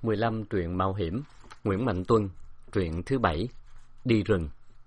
15 truyện mạo hiểm, Nguyễn Mạnh Tuân, truyện thứ 7, Đi rừng.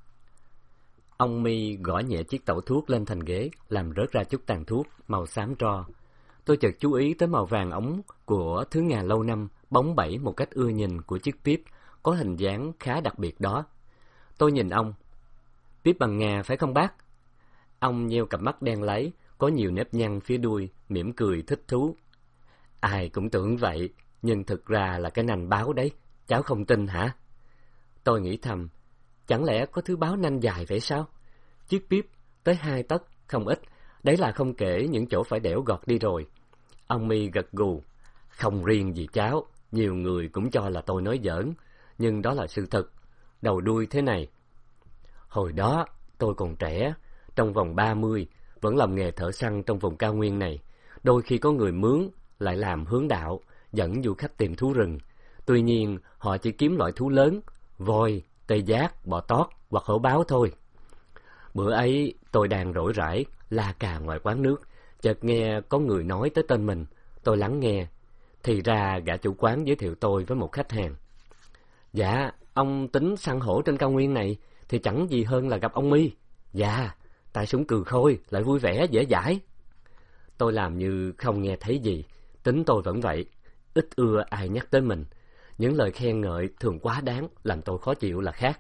Ông My gõ nhẹ chiếc tẩu thuốc lên thành ghế, làm rớt ra chút tàn thuốc màu xám tro. Tôi chợt chú ý tới màu vàng ống của thứ ngà lâu năm, bóng bẩy một cách ưa nhìn của chiếc píp có hình dáng khá đặc biệt đó. Tôi nhìn ông. Píp bằng ngà phải không bác? Ông nheo cặp mắt đen láy, có nhiều nếp nhăn phía đuôi, mỉm cười thích thú. Ai cũng tưởng vậy, nhưng thực ra là cái nành báo đấy, cháu không tin hả? Tôi nghĩ thầm, chẳng lẽ có thứ báo nanh dài vậy sao? Chiếc píp tới 2 tấc, không ít, đấy là không kể những chỗ phải đẽo gọt đi rồi. Ông My gật gù, không riêng gì cháu, nhiều người cũng cho là tôi nói giỡn, nhưng đó là sự thật, đầu đuôi thế này. Hồi đó, tôi còn trẻ, trong vòng 30, vẫn làm nghề thợ săn trong vùng cao nguyên này. Đôi khi có người mướn, lại làm hướng đạo, dẫn du khách tìm thú rừng. Tuy nhiên, họ chỉ kiếm loại thú lớn, voi, tê giác, bò tót hoặc hổ báo thôi. Bữa ấy, tôi đang rỗi rãi, la cà ngoài quán nước, chợt nghe có người nói tới tên mình. Tôi lắng nghe, thì ra gã chủ quán giới thiệu tôi với một khách hàng. Dạ, ông tính săn hổ trên cao nguyên này, thì chẳng gì hơn là gặp ông My. Dạ, tay súng cừ khôi, lại vui vẻ, dễ dãi. Tôi làm như không nghe thấy gì, tính tôi vẫn vậy, ít ưa ai nhắc tới mình. Những lời khen ngợi thường quá đáng, làm tôi khó chịu là khác.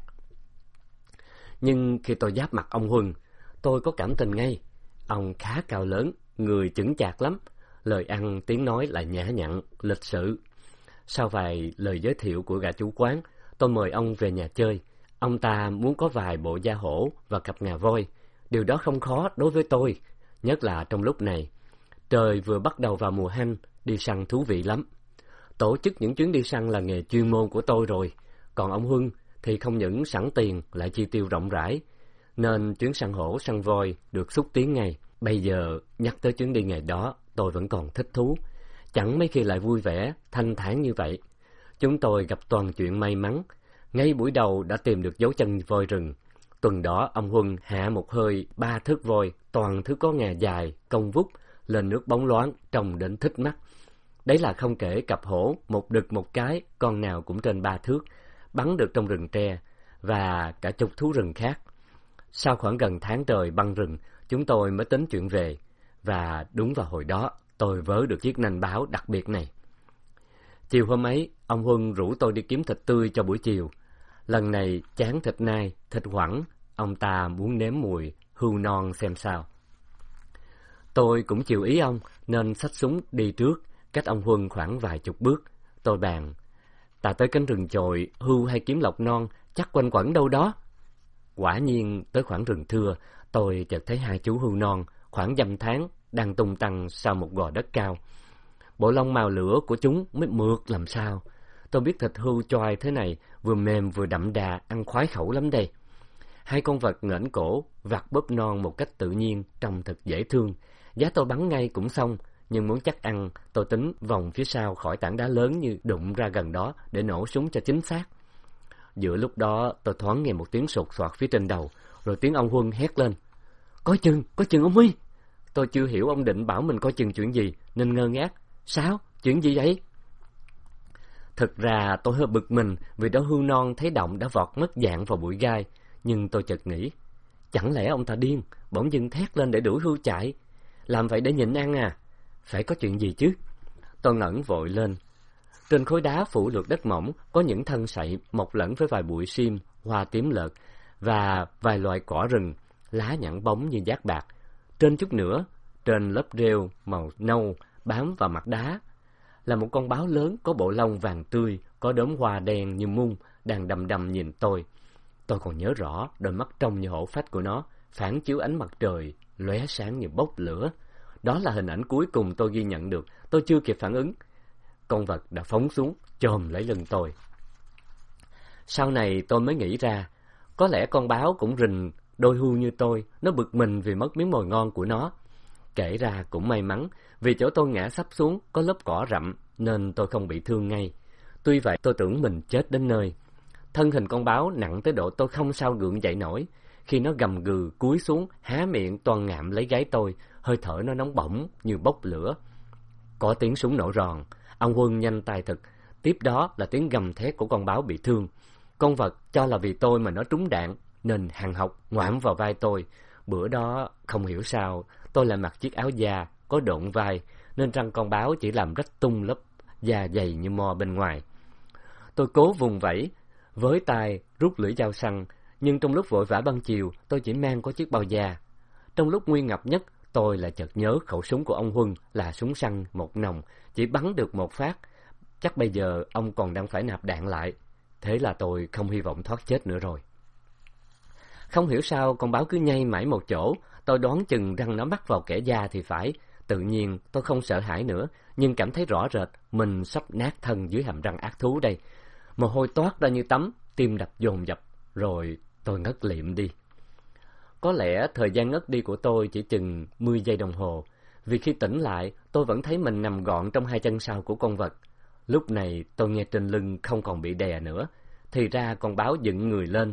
Nhưng khi tôi giáp mặt ông Huân, tôi có cảm tình ngay. Ông khá cao lớn, người chững chạc lắm, lời ăn tiếng nói lại nhã nhặn, lịch sự. Sau vài lời giới thiệu của gã chủ quán, tôi mời ông về nhà chơi. Ông ta muốn có vài bộ da hổ và cặp ngà voi. Điều đó không khó đối với tôi, nhất là trong lúc này. Trời vừa bắt đầu vào mùa hanh, đi săn thú vị lắm. Tổ chức những chuyến đi săn là nghề chuyên môn của tôi rồi. Còn ông Huân thì không những sẵn tiền lại chi tiêu rộng rãi, nên chuyến săn hổ săn voi được xúc tiến ngay. Bây giờ nhắc tới chuyến đi ngày đó, tôi vẫn còn thích thú. Chẳng mấy khi lại vui vẻ, thanh thản như vậy. Chúng tôi gặp toàn chuyện may mắn. Ngay buổi đầu đã tìm được dấu chân voi rừng. Tuần đó ông Huân hạ một hơi 3 thớt voi, toàn thứ có ngà dài, cong vút, lên nước bóng loáng, trông đến thích mắt. Đấy là không kể cặp hổ, một đực một cái, con nào cũng trên 3 thước, bắn được trong rừng tre, và cả chục thú rừng khác. Sau khoảng gần tháng trời băng rừng, chúng tôi mới tính chuyện về, và đúng vào hồi đó, tôi vớ được chiếc nanh báo đặc biệt này. Chiều hôm ấy, ông Huân rủ tôi đi kiếm thịt tươi cho buổi chiều. Lần này chán thịt nai, thịt hoẳng, ông ta muốn nếm mùi hươu non xem sao. Tôi cũng chiều ý ông, nên xách súng đi trước, cách ông Huân khoảng vài chục bước. Tôi bàn, ta tới cánh rừng chồi, hươu hay kiếm lộc non, chắc quanh quẩn đâu đó. Quả nhiên, tới khoảng rừng thưa, tôi chợt thấy 2 chú hươu non, khoảng dăm tháng, đang tung tăng sau một gò đất cao. Bộ lông màu lửa của chúng mới mượt làm sao. Tôi biết thịt hươu choai thế này, vừa mềm vừa đậm đà, ăn khoái khẩu lắm đây. 2 con vật nghển cổ, vặt bóp non một cách tự nhiên, trông thật dễ thương. Giá tôi bắn ngay cũng xong, nhưng muốn chắc ăn, tôi tính vòng phía sau khỏi tảng đá lớn như đụng ra gần đó để nổ súng cho chính xác. Giữa lúc đó, tôi thoáng nghe một tiếng sột soạt phía trên đầu, rồi tiếng ông Huân hét lên. Coi chừng ông My! Tôi chưa hiểu ông định bảo mình coi chừng chuyện gì, nên ngơ ngác. Sao? Chuyện gì vậy? Thực ra tôi hơi bực mình vì đó hươu non thấy động đã vọt mất dạng vào bụi gai. Nhưng tôi chợt nghĩ, chẳng lẽ ông ta điên, bỗng dưng thét lên để đuổi hươu chạy? Làm vậy để nhịn ăn à? Phải có chuyện gì chứ? Tôi ngẩng vội lên. Trên khối đá phủ lượt đất mỏng có những thân sậy mọc lẫn với vài bụi sim, hoa tím lợt và vài loài cỏ rừng, lá nhẵn bóng như giác bạc. Trên chút nữa, trên lớp rêu màu nâu bám vào mặt đá, là một con báo lớn có bộ lông vàng tươi, có đốm hoa đen như mung, đang đăm đăm nhìn tôi. Tôi còn nhớ rõ đôi mắt trong như hổ phách của nó, phản chiếu ánh mặt trời, lóe sáng như bốc lửa. Đó là hình ảnh cuối cùng tôi ghi nhận được. Tôi chưa kịp phản ứng, con vật đã phóng xuống, chồm lấy lưng tôi. Sau này tôi mới nghĩ ra, có lẽ con báo cũng rình đôi hươu như tôi, nó bực mình vì mất miếng mồi ngon của nó. Kể ra cũng may mắn, vì chỗ tôi ngã sắp xuống có lớp cỏ rậm, nên tôi không bị thương ngay. Tuy vậy tôi tưởng mình chết đến nơi. Thân hình con báo nặng tới độ tôi không sao gượng dậy nổi. Khi nó gầm gừ cúi xuống, há miệng toan ngạm lấy gáy tôi, hơi thở nó nóng bỏng như bốc lửa. Có tiếng súng nổ ròn, ông Huân nhanh tay thật, Tiếp đó là tiếng gầm thét của con báo bị thương. Con vật cho là vì tôi mà nó trúng đạn, nên hằn học ngoạm vào vai tôi. Bữa đó, không hiểu sao, tôi lại mặc chiếc áo da, có độn vai, nên răng con báo chỉ làm rách tung lớp da dày như mo bên ngoài. Tôi cố vùng vẫy, với tay rút lưỡi dao săn, nhưng trong lúc vội vã băng chiều, tôi chỉ mang có chiếc bao da. Trong lúc nguy ngập nhất, tôi lại chợt nhớ khẩu súng của ông Huân là súng săn một nòng, chỉ bắn được một phát. Chắc bây giờ ông còn đang phải nạp đạn lại. Thế là tôi không hy vọng thoát chết nữa rồi. Không hiểu sao con báo cứ nhây mãi một chỗ, tôi đoán chừng răng nó mắc vào kẽ da thì phải. Tự nhiên tôi không sợ hãi nữa, nhưng cảm thấy rõ rệt mình sắp nát thân dưới hàm răng ác thú đây. Mồ hôi toát ra như tắm, tim đập dồn dập, rồi tôi ngất lịm đi. Có lẽ thời gian ngất đi của tôi chỉ chừng 10 giây đồng hồ, vì khi tỉnh lại tôi vẫn thấy mình nằm gọn trong hai chân sau của con vật. Lúc này tôi nghe trên lưng không còn bị đè nữa, thì ra con báo dựng người lên,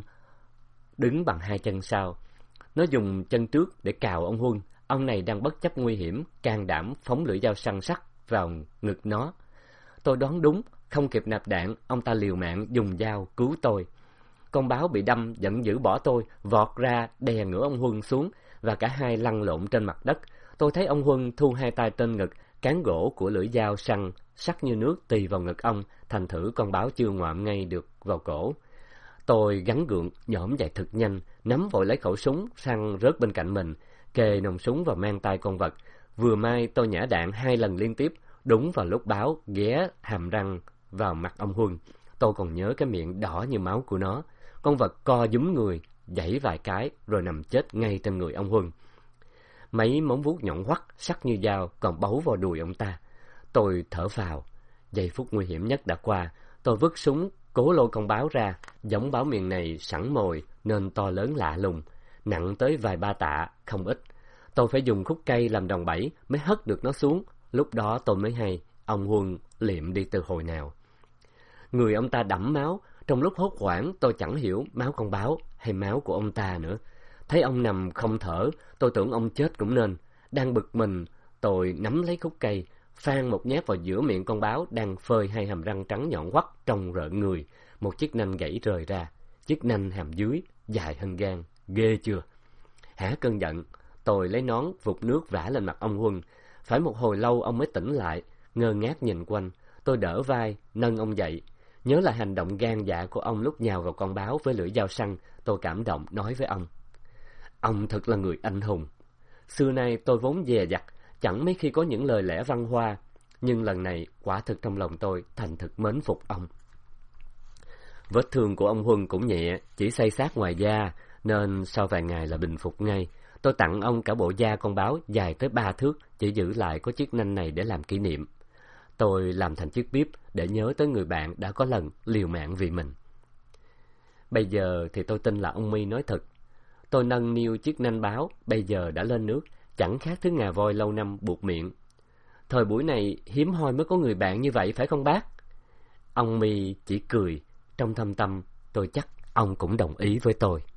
đứng bằng hai chân sau. Nó dùng chân trước để cào ông Huân. Ông này đang bất chấp nguy hiểm, can đảm phóng lưỡi dao săn sắc vào ngực nó. Tôi đoán đúng, không kịp nạp đạn, ông ta liều mạng dùng dao cứu tôi. Con báo bị đâm giận dữ bỏ tôi, vọt ra đè ngửa ông Huân xuống, và cả hai lăn lộn trên mặt đất. Tôi thấy ông Huân thu hai tay trên ngực, cán gỗ của lưỡi dao săn sắc như nước tì vào ngực ông, thành thử con báo chưa ngoạm ngay được vào cổ. Tôi gắng gượng nhổm dậy thật nhanh, nắm vội lấy khẩu súng săn rớt bên cạnh mình, kề nòng súng vào mang tay con vật. Vừa may tôi nhả đạn 2 lần liên tiếp, đúng vào lúc báo ghé hàm răng vào mặt ông Huân. Tôi còn nhớ cái miệng đỏ như máu của nó. Con vật co giúm người, giãy vài cái rồi nằm chết ngay trên người ông Huân. Mấy móng vuốt nhọn hoắt sắc như dao còn bấu vào đùi ông ta. Tôi thở phào. Giây phút nguy hiểm nhất đã qua. Tôi vứt súng cố lôi con báo ra. Giống báo miền này sẵn mồi nên to lớn lạ lùng, nặng tới vài ba tạ, không ít. Tôi phải dùng khúc cây làm đòn bẩy mới hất được nó xuống. Lúc đó tôi mới hay ông Huân liệm đi từ hồi nào. Người ông ta đẫm máu. Trong lúc hốt hoảng tôi chẳng hiểu máu con báo hay máu của ông ta nữa. Thấy ông nằm không thở, tôi tưởng ông chết cũng nên. Đang bực mình, tôi nắm lấy khúc cây, phang một nhát vào giữa miệng con báo đang phơi hai hàm răng trắng nhọn hoắt trông rợn người. Một chiếc nanh gãy rời ra, chiếc nanh hàm dưới dài hơn gan, ghê chưa? Hả cơn giận, tôi lấy nón vụt nước vả lên mặt ông Huân. Phải một hồi lâu ông mới tỉnh lại, ngơ ngác nhìn quanh. Tôi đỡ vai, nâng ông dậy. Nhớ lại hành động gan dạ của ông lúc nhào vào con báo với lưỡi dao săn, tôi cảm động nói với ông: ông thật là người anh hùng. Xưa nay tôi vốn dè dặt, chẳng mấy khi có những lời lẽ văn hoa, nhưng lần này quả thực trong lòng tôi thành thực mến phục ông. Vết thương của ông Huân cũng nhẹ, chỉ xây xát ngoài da, nên sau vài ngày là bình phục ngay. Tôi tặng ông cả bộ da con báo dài tới 3 thước, chỉ giữ lại có chiếc nanh này để làm kỷ niệm. Tôi làm thành chiếc bíp để nhớ tới người bạn đã có lần liều mạng vì mình. Bây giờ thì tôi tin là ông My nói thật. Tôi nâng niu chiếc nanh báo, bây giờ đã lên nước, chẳng khác thứ ngà voi lâu năm buộc miệng. Thời buổi này hiếm hoi mới có người bạn như vậy phải không bác? Ông My chỉ cười, trong thâm tâm tôi chắc ông cũng đồng ý với tôi.